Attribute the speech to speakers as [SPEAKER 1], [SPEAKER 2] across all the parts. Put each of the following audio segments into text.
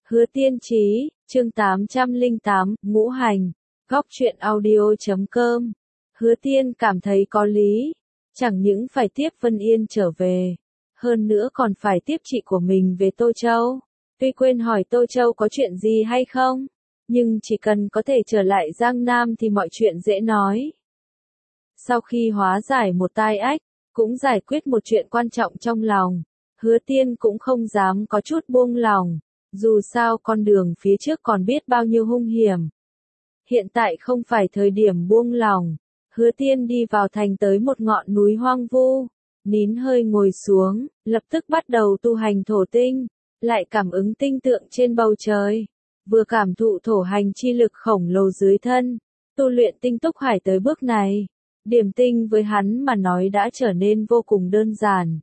[SPEAKER 1] Hứa Tiên Chí, chương 808, Ngũ Hành, góc truyện audio.com. Hứa Tiên cảm thấy có lý, chẳng những phải tiếp Vân Yên trở về, hơn nữa còn phải tiếp chị của mình về Tô Châu. Tuy quên hỏi Tô Châu có chuyện gì hay không, nhưng chỉ cần có thể trở lại Giang Nam thì mọi chuyện dễ nói. Sau khi hóa giải một tai ách, cũng giải quyết một chuyện quan trọng trong lòng, Hứa Tiên cũng không dám có chút buông lòng. Dù sao con đường phía trước còn biết bao nhiêu hung hiểm. Hiện tại không phải thời điểm buông lòng. Hứa Tiên đi vào thành tới một ngọn núi hoang vu, nín hơi ngồi xuống, lập tức bắt đầu tu hành thổ tinh, lại cảm ứng tinh tượng trên bầu trời, vừa cảm thụ thổ hành chi lực khổng lồ dưới thân, tu luyện tinh túc hải tới bước này, điểm tinh với hắn mà nói đã trở nên vô cùng đơn giản.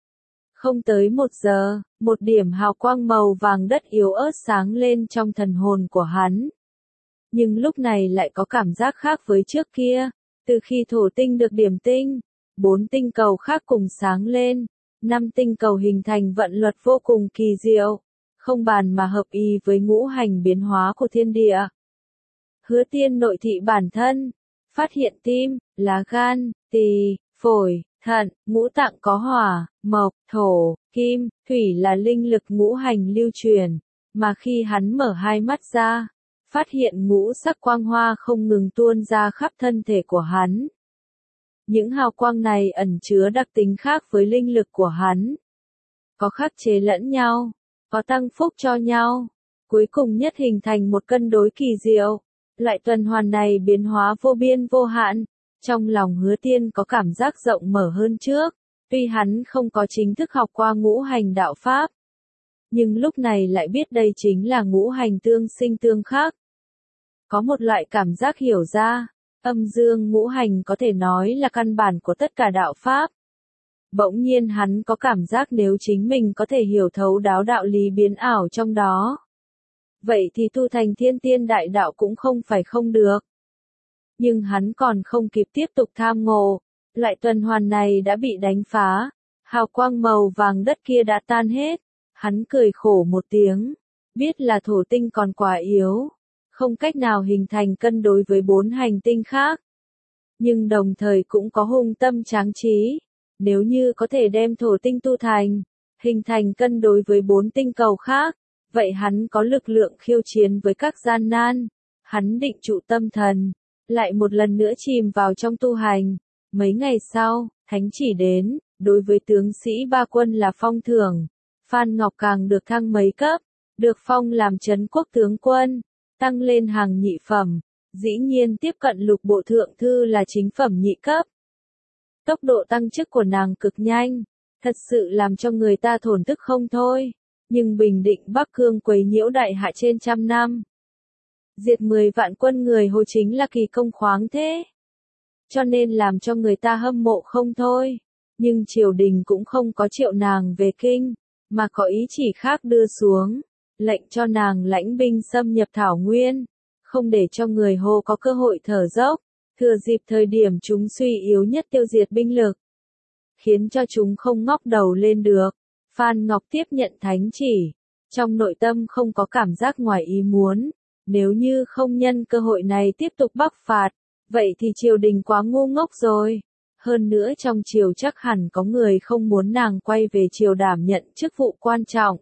[SPEAKER 1] Không tới 1 giờ, một điểm hào quang màu vàng đất yếu ớt sáng lên trong thần hồn của hắn. Nhưng lúc này lại có cảm giác khác với trước kia, từ khi thổ tinh được điểm tinh, 4 tinh cầu khác cùng sáng lên, 5 tinh cầu hình thành vận luật vô cùng kỳ diệu, không bàn mà hợp ý với ngũ hành biến hóa của thiên địa. Hứa Tiên nội thị bản thân, phát hiện tim, lá gan, tỳ, phổi, thận, ngũ tạng có hỏa, mộc, thổ, kim, thủy là linh lực ngũ hành lưu truyền, mà khi hắn mở hai mắt ra, phát hiện ngũ sắc quang hoa không ngừng tuôn ra khắp thân thể của hắn. Những hào quang này ẩn chứa đặc tính khác với linh lực của hắn. Có khắc chế lẫn nhau, có tăng phúc cho nhau, cuối cùng nhất hình thành một cân đối kỳ diệu. Loại tuần hoàn này biến hóa vô biên vô hạn. Trong lòng Hứa Tiên có cảm giác rộng mở hơn trước, tuy hắn không có chính thức học qua ngũ hành đạo pháp, nhưng lúc này lại biết đây chính là ngũ hành tương sinh tương khắc. Có một loại cảm giác hiểu ra, âm dương ngũ hành có thể nói là căn bản của tất cả đạo pháp. Bỗng nhiên hắn có cảm giác nếu chính mình có thể hiểu thấu đáo đạo lý biến ảo trong đó, vậy thì tu thành thiên tiên đại đạo cũng không phải không được. Nhưng hắn còn không kịp tiếp tục tham ngộ, loại tuần hoàn này đã bị đánh phá, hào quang màu vàng đất kia đã tan hết, hắn cười khổ một tiếng, biết là thổ tinh còn quá yếu, không cách nào hình thành cân đối với 4 hành tinh khác. Nhưng đồng thời cũng có hung tâm tráng trí, nếu như có thể đem thổ tinh tu thành, hình thành cân đối với 4 tinh cầu khác, vậy hắn có lực lượng khiêu chiến với các gian nan, hắn định trụ tâm thần. Lại một lần nữa chìm vào trong tu hành. Mấy ngày sau, thánh chỉ đến, đối với tướng sĩ ba quân là phong thưởng. Phan Ngọc càng được thăng mấy cấp, được phong làm trấn quốc tướng quân, tăng lên hàng nhị phẩm, dĩ nhiên tiếp cận lục bộ thượng thư là chính phẩm nhị cấp. Tốc độ tăng chức của nàng cực nhanh, thật sự làm cho người ta thổn thức không thôi, nhưng bình định Bắc Cương quấy nhiễu đại hạ trên 100 năm. Diệt 10 vạn quân người Hồ chính là kỳ công khoáng thế. Cho nên làm cho người ta hâm mộ không thôi. Nhưng triều đình cũng không có triệu nàng về kinh, mà có ý chỉ khác đưa xuống, lệnh cho nàng lãnh binh xâm nhập Thảo Nguyên, không để cho người Hồ có cơ hội thở dốc, thừa dịp thời điểm chúng suy yếu nhất tiêu diệt binh lực, khiến cho chúng không ngóc đầu lên được. Phan Ngọc tiếp nhận thánh chỉ, trong nội tâm không có cảm giác ngoài ý muốn. Nếu như không nhân cơ hội này tiếp tục bắc phạt, vậy thì triều đình quá ngu ngốc rồi. Hơn nữa trong triều chắc hẳn có người không muốn nàng quay về triều đảm nhận chức vụ quan trọng.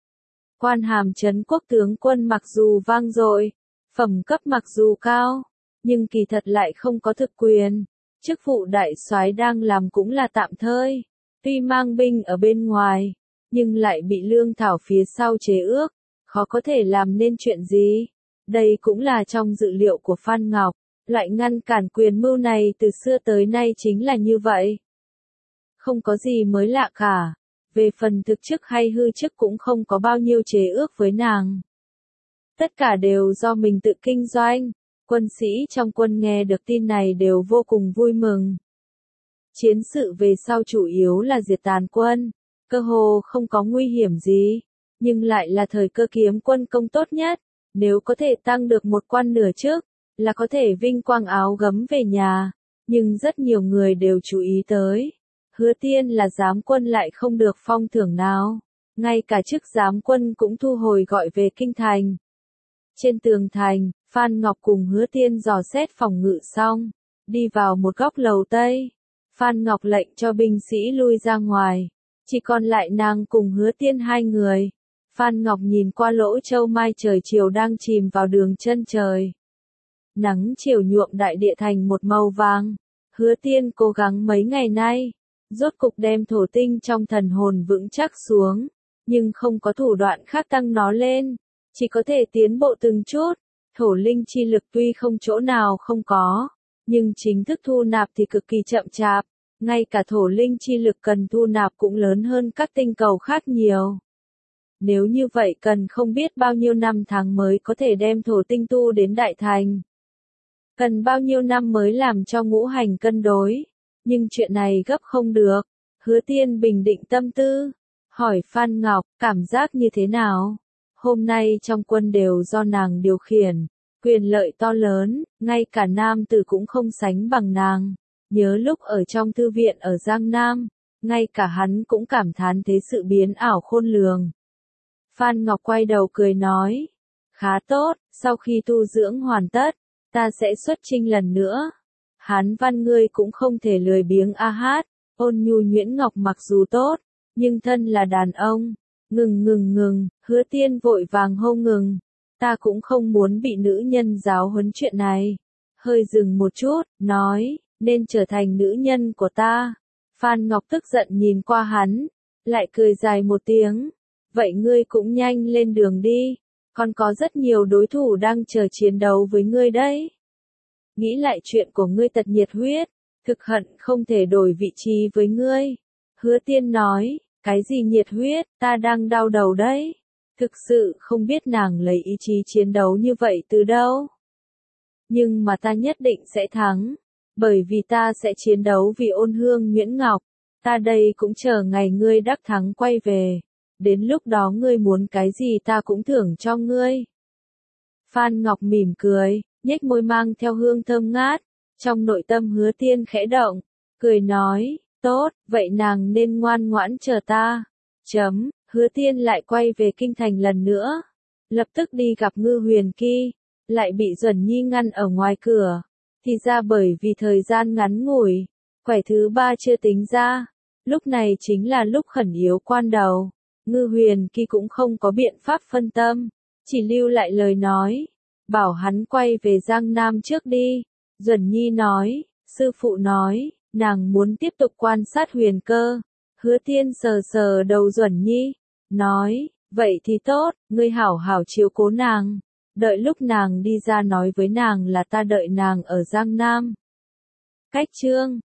[SPEAKER 1] Quan hàm trấn quốc tướng quân mặc dù vang dội, phẩm cấp mặc dù cao, nhưng kỳ thật lại không có thực quyền. Chức vụ đại soái đang làm cũng là tạm thời, tuy mang binh ở bên ngoài, nhưng lại bị lương thảo phía sau chế ước, khó có thể làm nên chuyện gì. Đây cũng là trong dự liệu của Phan Ngọc, loại ngăn cản quyền mưu này từ xưa tới nay chính là như vậy. Không có gì mới lạ cả, về phần thực chức hay hư chức cũng không có bao nhiêu chế ước với nàng. Tất cả đều do mình tự kinh doanh, quân sĩ trong quân nghe được tin này đều vô cùng vui mừng. Chiến sự về sau chủ yếu là diệt tàn quân, cơ hồ không có nguy hiểm gì, nhưng lại là thời cơ kiếm quân công tốt nhất. Nếu có thể tăng được một quan nửa chức, là có thể vinh quang áo gấm về nhà, nhưng rất nhiều người đều chú ý tới. Hứa Tiên là giám quân lại không được phong thưởng nào. ngay cả chức giám quân cũng thu hồi gọi về kinh thành. Trên tường thành, Phan Ngọc cùng Hứa Tiên dò xét phòng ngự xong, đi vào một góc lầu Tây. Phan Ngọc lệnh cho binh sĩ lui ra ngoài, chỉ còn lại nàng cùng Hứa Tiên hai người. Phan Ngọc nhìn qua lỗ châu mai trời chiều đang chìm vào đường chân trời. Nắng chiều nhuộm đại địa thành một màu vàng. Hứa Tiên cố gắng mấy ngày nay, rốt cục đem thổ tinh trong thần hồn vững chắc xuống, nhưng không có thủ đoạn khác tăng nó lên, chỉ có thể tiến bộ từng chút. Thổ linh chi lực tuy không chỗ nào không có, nhưng chính thức thu nạp thì cực kỳ chậm chạp, ngay cả thổ linh chi lực cần thu nạp cũng lớn hơn các tinh cầu khác nhiều. Nếu như vậy cần không biết bao nhiêu năm tháng mới có thể đem thổ tinh tu đến đại thành. Cần bao nhiêu năm mới làm cho ngũ hành cân đối, nhưng chuyện này gấp không được. Hứa Tiên bình định tâm tư, hỏi Phan Ngọc, cảm giác như thế nào? Hôm nay trong quân đều do nàng điều khiển, quyền lợi to lớn, ngay cả nam tử cũng không sánh bằng nàng. Nhớ lúc ở trong thư viện ở Giang Nam, ngay cả hắn cũng cảm thán thế sự biến ảo khôn lường. Phan Ngọc quay đầu cười nói, khá tốt, sau khi tu dưỡng hoàn tất, ta sẽ xuất chinh lần nữa. Hán văn ngươi cũng không thể lười biếng a hát. Ôn nhu nhuyễn ngọc mặc dù tốt, nhưng thân là đàn ông. Ngừng, Hứa Tiên vội vàng hô ngừng. Ta cũng không muốn bị nữ nhân giáo huấn chuyện này. Hơi dừng một chút, nói, nên trở thành nữ nhân của ta. Phan Ngọc tức giận nhìn qua hắn, lại cười dài một tiếng. Vậy ngươi cũng nhanh lên đường đi, còn có rất nhiều đối thủ đang chờ chiến đấu với ngươi đấy. Nghĩ lại chuyện của ngươi tật nhiệt huyết, thực hận không thể đổi vị trí với ngươi. Hứa Tiên nói, cái gì nhiệt huyết, ta đang đau đầu đấy. Thực sự không biết nàng lấy ý chí chiến đấu như vậy từ đâu. Nhưng mà ta nhất định sẽ thắng, bởi vì ta sẽ chiến đấu vì Ôn Hương Nhuyễn Ngọc. Ta đây cũng chờ ngày ngươi đắc thắng quay về. Đến lúc đó ngươi muốn cái gì ta cũng thưởng cho ngươi. Phan Ngọc mỉm cười, nhếch môi mang theo hương thơm ngát. Trong nội tâm Hứa Tiên khẽ động, cười nói, tốt, vậy nàng nên ngoan ngoãn chờ ta. Hứa Tiên lại quay về kinh thành lần nữa. Lập tức đi gặp Ngư Huyền Kỳ, lại bị Duẩn Nhi ngăn ở ngoài cửa. Thì ra bởi vì thời gian ngắn ngủi, quẻ thứ ba chưa tính ra. Lúc này chính là lúc khẩn yếu quan đầu. Ngư Huyền Kỳ cũng không có biện pháp phân tâm, chỉ lưu lại lời nói, bảo hắn quay về Giang Nam trước đi. Duẩn Nhi nói, sư phụ nói, nàng muốn tiếp tục quan sát Huyền Cơ. Hứa Tiên sờ sờ đầu Duẩn Nhi, nói, vậy thì tốt, ngươi hảo hảo chiếu cố nàng, đợi lúc nàng đi ra nói với nàng là ta đợi nàng ở Giang Nam. Cách chương